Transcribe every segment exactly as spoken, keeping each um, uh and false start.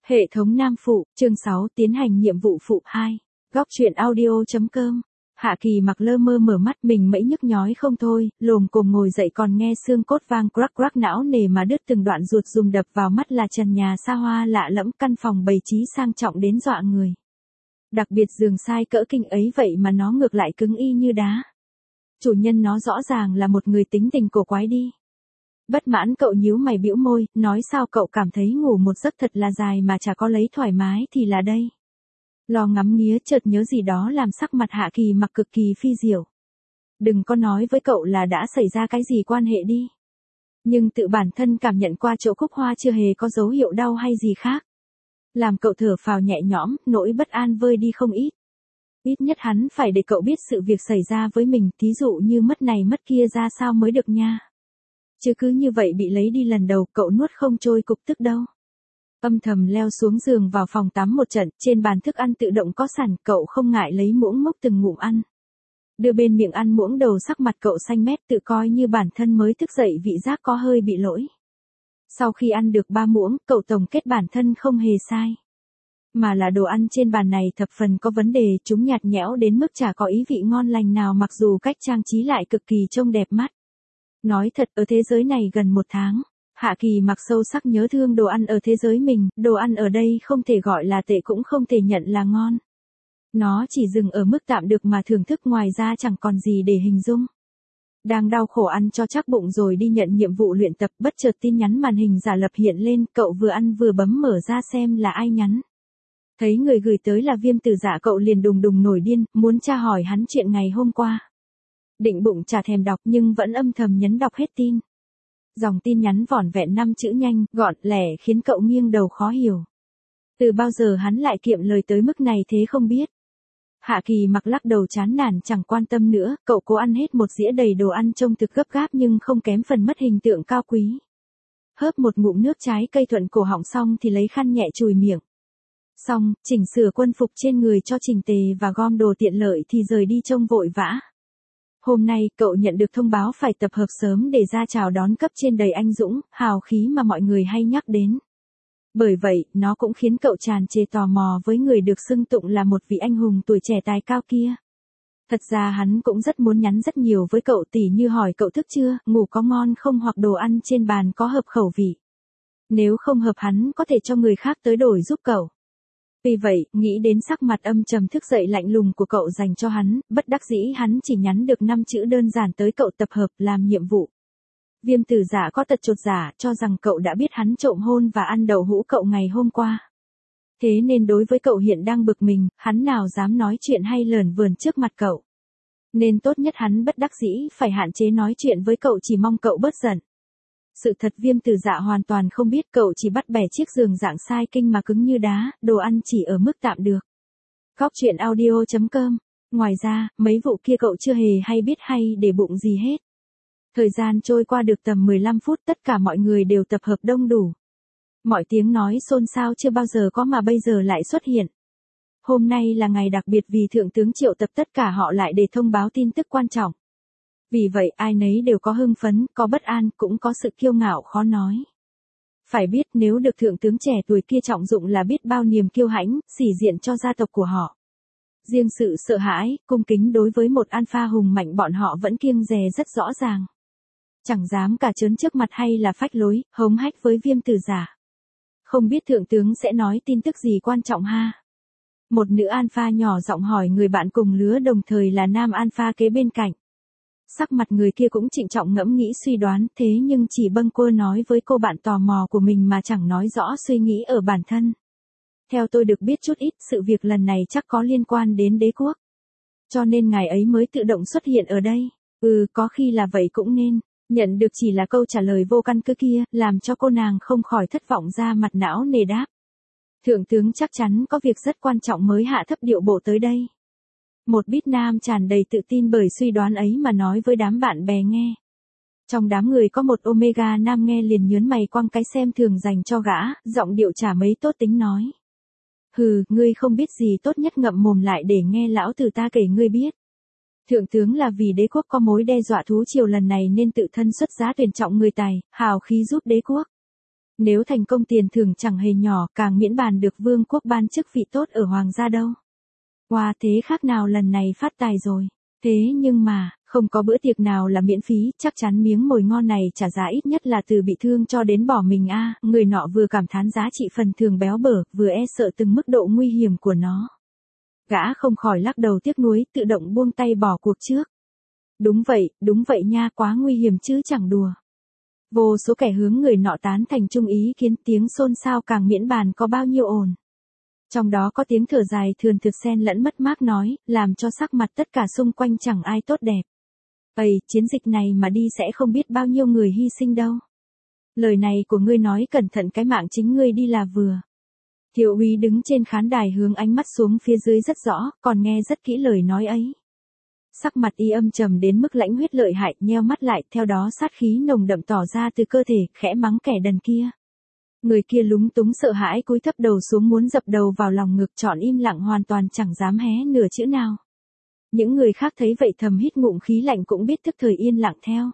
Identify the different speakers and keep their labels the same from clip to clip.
Speaker 1: Hệ thống Nam Phụ, chương sáu, tiến hành nhiệm vụ phụ hai. Góc truyện audio.com. Hạ Kỳ Mặc lơ mơ mở mắt, mình mẩy nhức nhói không thôi, lồm cồm ngồi dậy còn nghe xương cốt vang crack crack, não nề mà đứt từng đoạn ruột rùm đập vào mắt là trần nhà xa hoa lạ lẫm, căn phòng bày trí sang trọng đến dọa người. Đặc biệt giường sai cỡ kinh ấy vậy mà nó ngược lại cứng y như đá. Chủ nhân nó rõ ràng là một người tính tình cổ quái đi. Bất mãn cậu nhíu mày bĩu môi, nói sao cậu cảm thấy ngủ một giấc thật là dài mà chả có lấy thoải mái thì là đây. Lo ngắm nghía chợt nhớ gì đó làm sắc mặt Hạ Kỳ Mặc cực kỳ phi diệu. Đừng có nói với cậu là đã xảy ra cái gì quan hệ đi. Nhưng tự bản thân cảm nhận qua chỗ cúc hoa chưa hề có dấu hiệu đau hay gì khác. Làm cậu thở phào nhẹ nhõm, nỗi bất an vơi đi không ít. Ít nhất hắn phải để cậu biết sự việc xảy ra với mình, thí dụ như mất này mất kia ra sao mới được nha. Chứ cứ như vậy bị lấy đi lần đầu cậu nuốt không trôi cục tức đâu. Âm thầm leo xuống giường vào phòng tắm một trận, trên bàn thức ăn tự động có sẵn, cậu không ngại lấy muỗng múc từng ngụm ăn. Đưa bên miệng ăn muỗng đầu, sắc mặt cậu xanh mét, tự coi như bản thân mới thức dậy vị giác có hơi bị lỗi. Sau khi ăn được ba muỗng, cậu tổng kết bản thân không hề sai. Mà là đồ ăn trên bàn này thập phần có vấn đề, chúng nhạt nhẽo đến mức chả có ý vị ngon lành nào, mặc dù cách trang trí lại cực kỳ trông đẹp mắt. Nói thật, ở thế giới này gần một tháng, Hạ Kỳ Mặc sâu sắc nhớ thương đồ ăn ở thế giới mình, đồ ăn ở đây không thể gọi là tệ cũng không thể nhận là ngon. Nó chỉ dừng ở mức tạm được mà thưởng thức, ngoài ra chẳng còn gì để hình dung. Đang đau khổ ăn cho chắc bụng rồi đi nhận nhiệm vụ luyện tập, bất chợt tin nhắn màn hình giả lập hiện lên, cậu vừa ăn vừa bấm mở ra xem là ai nhắn. Thấy người gửi tới là Viêm Tử Dạ, cậu liền đùng đùng nổi điên, muốn tra hỏi hắn chuyện ngày hôm qua. Định bụng chả thèm đọc nhưng vẫn âm thầm nhấn đọc hết tin. Dòng tin nhắn vỏn vẹn năm chữ nhanh, gọn, lẻ khiến cậu nghiêng đầu khó hiểu. Từ bao giờ hắn lại kiệm lời tới mức này thế không biết. Hạ Kỳ Mặc lắc đầu chán nản chẳng quan tâm nữa, cậu cố ăn hết một dĩa đầy đồ ăn trông thực gấp gáp nhưng không kém phần mất hình tượng cao quý. Hớp một ngụm nước trái cây thuận cổ họng xong thì lấy khăn nhẹ chùi miệng. Xong, chỉnh sửa quân phục trên người cho chỉnh tề và gom đồ tiện lợi thì rời đi trông vội vã. Hôm nay, cậu nhận được thông báo phải tập hợp sớm để ra chào đón cấp trên đầy anh dũng, hào khí mà mọi người hay nhắc đến. Bởi vậy, nó cũng khiến cậu tràn trề tò mò với người được xưng tụng là một vị anh hùng tuổi trẻ tài cao kia. Thật ra hắn cũng rất muốn nhắn rất nhiều với cậu, tỉ như hỏi cậu thức chưa, ngủ có ngon không, hoặc đồ ăn trên bàn có hợp khẩu vị. Nếu không hợp hắn có thể cho người khác tới đổi giúp cậu. Vì vậy, nghĩ đến sắc mặt âm trầm thức dậy lạnh lùng của cậu dành cho hắn, bất đắc dĩ hắn chỉ nhắn được năm chữ đơn giản tới cậu: tập hợp làm nhiệm vụ. Viêm Tử Dạ có tật chột dạ, cho rằng cậu đã biết hắn trộm hôn và ăn đậu hũ cậu ngày hôm qua. Thế nên đối với cậu hiện đang bực mình, hắn nào dám nói chuyện hay lởn vởn trước mặt cậu. Nên tốt nhất hắn bất đắc dĩ phải hạn chế nói chuyện với cậu, chỉ mong cậu bớt giận. Sự thật Viêm Tử Dạ hoàn toàn không biết cậu chỉ bắt bẻ chiếc giường dạng sai kinh mà cứng như đá, đồ ăn chỉ ở mức tạm được. Góc truyện audio.com. Ngoài ra, mấy vụ kia cậu chưa hề hay biết hay để bụng gì hết. Thời gian trôi qua được tầm mười lăm phút, tất cả mọi người đều tập hợp đông đủ. Mọi tiếng nói xôn xao chưa bao giờ có mà bây giờ lại xuất hiện. Hôm nay là ngày đặc biệt vì Thượng tướng triệu tập tất cả họ lại để thông báo tin tức quan trọng. Vì vậy ai nấy đều có hưng phấn, có bất an, cũng có sự kiêu ngạo khó nói. Phải biết nếu được Thượng tướng trẻ tuổi kia trọng dụng là biết bao niềm kiêu hãnh, sỉ diện cho gia tộc của họ. Riêng sự sợ hãi, cung kính đối với một alpha hùng mạnh bọn họ vẫn kiêng dè rất rõ ràng. Chẳng dám cả trớn trước mặt hay là phách lối, hống hách với Viêm Tử Dạ. Không biết Thượng tướng sẽ nói tin tức gì quan trọng ha? Một nữ alpha nhỏ giọng hỏi người bạn cùng lứa đồng thời là nam alpha kế bên cạnh. Sắc mặt người kia cũng trịnh trọng ngẫm nghĩ suy đoán, thế nhưng chỉ bâng quơ nói với cô bạn tò mò của mình mà chẳng nói rõ suy nghĩ ở bản thân. Theo tôi được biết chút ít, sự việc lần này chắc có liên quan đến đế quốc. Cho nên ngài ấy mới tự động xuất hiện ở đây. Ừ, có khi là vậy cũng nên. Nhận được chỉ là câu trả lời vô căn cứ kia, làm cho cô nàng không khỏi thất vọng, ra mặt não nề đáp. Thượng tướng chắc chắn có việc rất quan trọng mới hạ thấp điệu bộ tới đây. Một bít nam tràn đầy tự tin bởi suy đoán ấy mà nói với đám bạn bè nghe. Trong đám người có một Omega nam nghe liền nhớn mày quăng cái xem thường dành cho gã, giọng điệu chả mấy tốt tính nói. Hừ, ngươi không biết gì, tốt nhất ngậm mồm lại để nghe lão tử ta kể ngươi biết. Thượng tướng là vì đế quốc có mối đe dọa thú triều lần này nên tự thân xuất giá tuyển trọng người tài, hào khí giúp đế quốc. Nếu thành công tiền thưởng chẳng hề nhỏ, càng miễn bàn được vương quốc ban chức vị tốt ở hoàng gia đâu. Wow, thế khác nào lần này phát tài rồi. Thế nhưng mà, không có bữa tiệc nào là miễn phí, chắc chắn miếng mồi ngon này trả giá ít nhất là từ bị thương cho đến bỏ mình a. Người nọ vừa cảm thán giá trị phần thưởng béo bở, vừa e sợ từng mức độ nguy hiểm của nó. Gã không khỏi lắc đầu tiếc nuối, tự động buông tay bỏ cuộc trước. Đúng vậy, đúng vậy nha, quá nguy hiểm chứ chẳng đùa. Vô số kẻ hướng người nọ tán thành chung ý kiến, tiếng xôn xao càng miễn bàn có bao nhiêu ồn. Trong đó có tiếng thở dài thườn thực xen lẫn mất mát nói, làm cho sắc mặt tất cả xung quanh chẳng ai tốt đẹp. Ây, chiến dịch này mà đi sẽ không biết bao nhiêu người hy sinh đâu. Lời này của ngươi nói cẩn thận cái mạng chính ngươi đi là vừa. Thiếu úy đứng trên khán đài hướng ánh mắt xuống phía dưới rất rõ, còn nghe rất kỹ lời nói ấy. Sắc mặt y âm trầm đến mức lãnh huyết lợi hại, nheo mắt lại, theo đó sát khí nồng đậm tỏ ra từ cơ thể, khẽ mắng kẻ đần kia. Người kia lúng túng sợ hãi cúi thấp đầu xuống muốn dập đầu vào lòng ngực, chọn im lặng hoàn toàn chẳng dám hé nửa chữ nào. Những người khác thấy vậy thầm hít ngụm khí lạnh cũng biết tức thời yên lặng theo.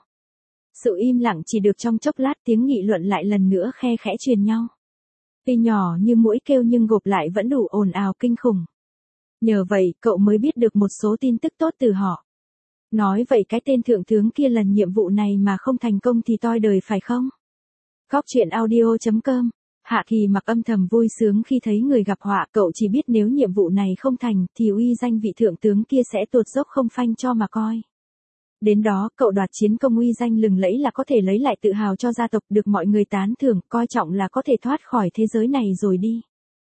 Speaker 1: Sự im lặng chỉ được trong chốc lát, tiếng nghị luận lại lần nữa khe khẽ truyền nhau. Tuy nhỏ như mũi kêu nhưng gộp lại vẫn đủ ồn ào kinh khủng. Nhờ vậy, cậu mới biết được một số tin tức tốt từ họ. Nói vậy cái tên thượng tướng kia lần nhiệm vụ này mà không thành công thì toi đời phải không? Góc truyện audio chấm com. Hạ Kỳ Mặc âm thầm vui sướng khi thấy người gặp họa, cậu chỉ biết nếu nhiệm vụ này không thành thì uy danh vị thượng tướng kia sẽ tuột dốc không phanh cho mà coi. Đến đó, cậu đoạt chiến công uy danh lừng lẫy là có thể lấy lại tự hào cho gia tộc, được mọi người tán thưởng, coi trọng là có thể thoát khỏi thế giới này rồi đi.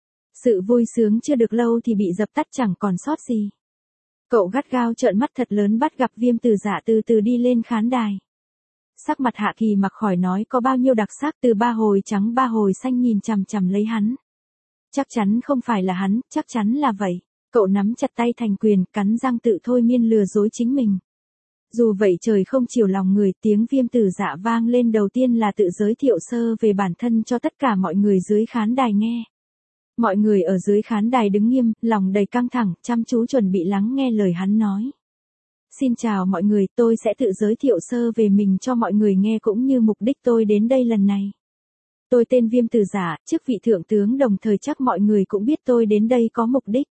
Speaker 1: Sự vui sướng chưa được lâu thì bị dập tắt chẳng còn sót gì. Cậu gắt gao trợn mắt thật lớn bắt gặp Viêm Tử Dạ từ từ đi lên khán đài. Sắc mặt Hạ Kỳ Mặc khỏi nói có bao nhiêu đặc sắc, từ ba hồi trắng ba hồi xanh nhìn chằm chằm lấy hắn. Chắc chắn không phải là hắn, chắc chắn là vậy. Cậu nắm chặt tay thành quyền, cắn răng tự thôi miên lừa dối chính mình. Dù vậy trời không chiều lòng người, tiếng Viêm Tử Dạ vang lên đầu tiên là tự giới thiệu sơ về bản thân cho tất cả mọi người dưới khán đài nghe. Mọi người ở dưới khán đài đứng nghiêm, lòng đầy căng thẳng, chăm chú chuẩn bị lắng nghe lời hắn nói. Xin chào mọi người, tôi sẽ tự giới thiệu sơ về mình cho mọi người nghe cũng như mục đích tôi đến đây lần này. Tôi tên Viêm Tử Dạ, chức vị thượng tướng, đồng thời chắc mọi người cũng biết tôi đến đây có mục đích.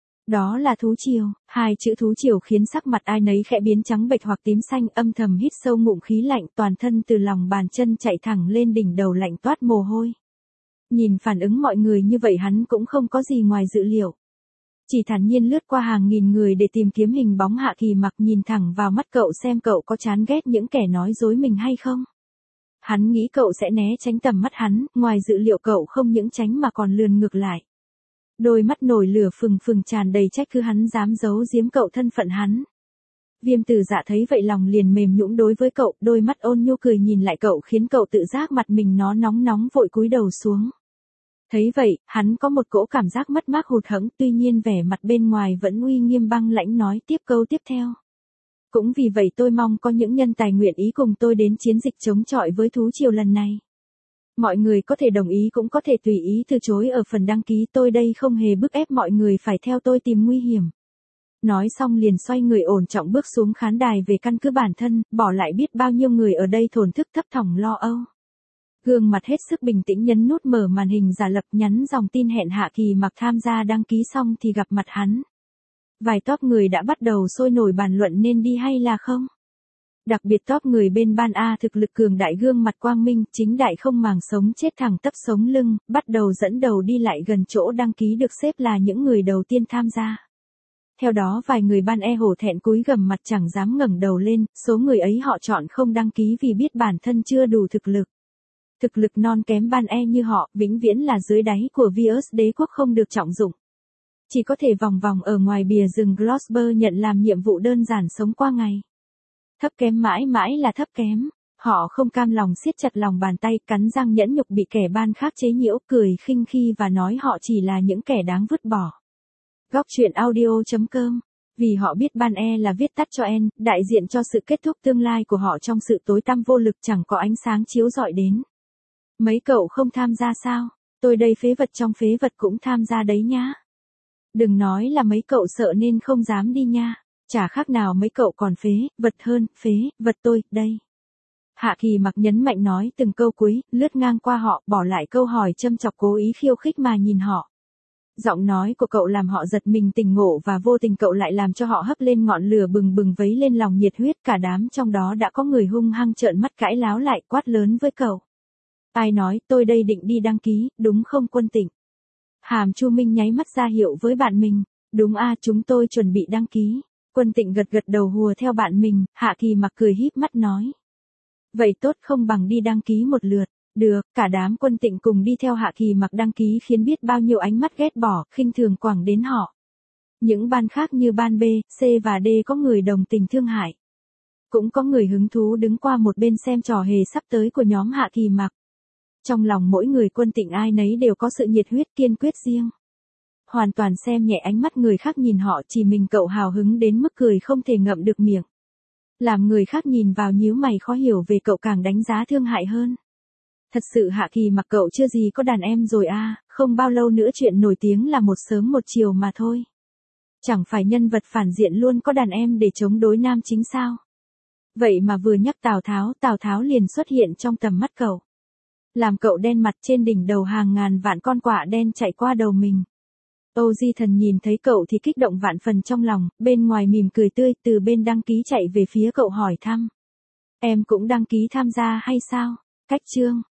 Speaker 1: Đó là thú triều. Hai chữ thú triều khiến sắc mặt ai nấy khẽ biến trắng bệch hoặc tím xanh, âm thầm hít sâu ngụm khí lạnh, toàn thân từ lòng bàn chân chạy thẳng lên đỉnh đầu lạnh toát mồ hôi. Nhìn phản ứng mọi người như vậy hắn cũng không có gì ngoài dự liệu. Chỉ thản nhiên lướt qua hàng nghìn người để tìm kiếm hình bóng Hạ Kỳ Mặc, nhìn thẳng vào mắt cậu xem cậu có chán ghét những kẻ nói dối mình hay không. Hắn nghĩ cậu sẽ né tránh tầm mắt hắn, ngoài dự liệu cậu không những tránh mà còn lườn ngược lại. Đôi mắt nổi lửa phừng phừng tràn đầy trách cứ hắn dám giấu giếm cậu thân phận hắn. Viêm Tử Dạ thấy vậy lòng liền mềm nhũn đối với cậu, đôi mắt ôn nhu cười nhìn lại cậu khiến cậu tự giác mặt mình nó nóng nóng vội cúi đầu xuống. Thấy vậy, hắn có một cỗ cảm giác mất mát hụt hẫng, tuy nhiên vẻ mặt bên ngoài vẫn uy nghiêm băng lãnh nói tiếp câu tiếp theo. Cũng vì vậy tôi mong có những nhân tài nguyện ý cùng tôi đến chiến dịch chống chọi với thú triều lần này. Mọi người có thể đồng ý cũng có thể tùy ý từ chối ở phần đăng ký, tôi đây không hề bức ép mọi người phải theo tôi tìm nguy hiểm. Nói xong liền xoay người ổn trọng bước xuống khán đài về căn cứ bản thân, bỏ lại biết bao nhiêu người ở đây thổn thức thấp thỏm lo âu. Gương mặt hết sức bình tĩnh nhấn nút mở màn hình giả lập, nhắn dòng tin hẹn Hạ Kỳ Mặc tham gia đăng ký xong thì gặp mặt hắn. Vài top người đã bắt đầu sôi nổi bàn luận nên đi hay là không. Đặc biệt top người bên ban A thực lực cường đại, gương mặt quang minh, chính đại không màng sống chết thẳng tắp sống lưng, bắt đầu dẫn đầu đi lại gần chỗ đăng ký được xếp là những người đầu tiên tham gia. Theo đó vài người ban E hổ thẹn cúi gằm mặt chẳng dám ngẩng đầu lên, số người ấy họ chọn không đăng ký vì biết bản thân chưa đủ thực lực. Thực lực non kém ban E như họ, vĩnh viễn là dưới đáy của Virus đế quốc không được trọng dụng. Chỉ có thể vòng vòng ở ngoài bìa rừng Glosber nhận làm nhiệm vụ đơn giản sống qua ngày. Thấp kém mãi mãi là thấp kém. Họ không cam lòng siết chặt lòng bàn tay, cắn răng nhẫn nhục bị kẻ ban khác chế nhiễu, cười khinh khi và nói họ chỉ là những kẻ đáng vứt bỏ. Góc truyện audio chấm com. Vì họ biết ban E là viết tắt cho N, đại diện cho sự kết thúc tương lai của họ trong sự tối tăm vô lực, chẳng có ánh sáng chiếu rọi đến. Mấy cậu không tham gia sao? Tôi đây phế vật trong phế vật cũng tham gia đấy nhá. Đừng nói là mấy cậu sợ nên không dám đi nha. Chả khác nào mấy cậu còn phế vật hơn phế vật tôi đây. Hạ Kỳ Mặc nhấn mạnh nói từng câu cuối, lướt ngang qua họ, bỏ lại câu hỏi châm chọc cố ý khiêu khích mà nhìn họ. Giọng nói của cậu làm họ giật mình tỉnh ngộ và vô tình cậu lại làm cho họ hấp lên ngọn lửa bừng bừng vấy lên lòng nhiệt huyết, cả đám trong đó đã có người hung hăng trợn mắt cãi láo lại quát lớn với cậu. Ai nói, tôi đây định đi đăng ký, đúng không Quân Tịnh? Hàm Chu Minh nháy mắt ra hiệu với bạn mình, đúng a, chúng tôi chuẩn bị đăng ký. Quân Tịnh gật gật đầu hùa theo bạn mình, Hạ Kỳ Mặc cười híp mắt nói. Vậy tốt, không bằng đi đăng ký một lượt. Được, cả đám Quân Tịnh cùng đi theo Hạ Kỳ Mặc đăng ký khiến biết bao nhiêu ánh mắt ghét bỏ, khinh thường quẳng đến họ. Những ban khác như ban B, C và D có người đồng tình thương hại. Cũng có người hứng thú đứng qua một bên xem trò hề sắp tới của nhóm Hạ Kỳ Mặc. Trong lòng mỗi người Quân Tịnh ai nấy đều có sự nhiệt huyết kiên quyết riêng. Hoàn toàn xem nhẹ ánh mắt người khác nhìn họ, chỉ mình cậu hào hứng đến mức cười không thể ngậm được miệng. Làm người khác nhìn vào nhíu mày khó hiểu về cậu càng đánh giá thương hại hơn. Thật sự Hạ Kỳ Mặc cậu chưa gì có đàn em rồi a, à, không bao lâu nữa chuyện nổi tiếng là một sớm một chiều mà thôi. Chẳng phải nhân vật phản diện luôn có đàn em để chống đối nam chính sao? Vậy mà vừa nhắc Tào Tháo, Tào Tháo liền xuất hiện trong tầm mắt cậu. Làm cậu đen mặt, trên đỉnh đầu hàng ngàn vạn con quạ đen chạy qua đầu mình. Âu Di Thần nhìn thấy cậu thì kích động vạn phần trong lòng, bên ngoài mỉm cười tươi, từ bên đăng ký chạy về phía cậu hỏi thăm. Em cũng đăng ký tham gia hay sao? Cách chương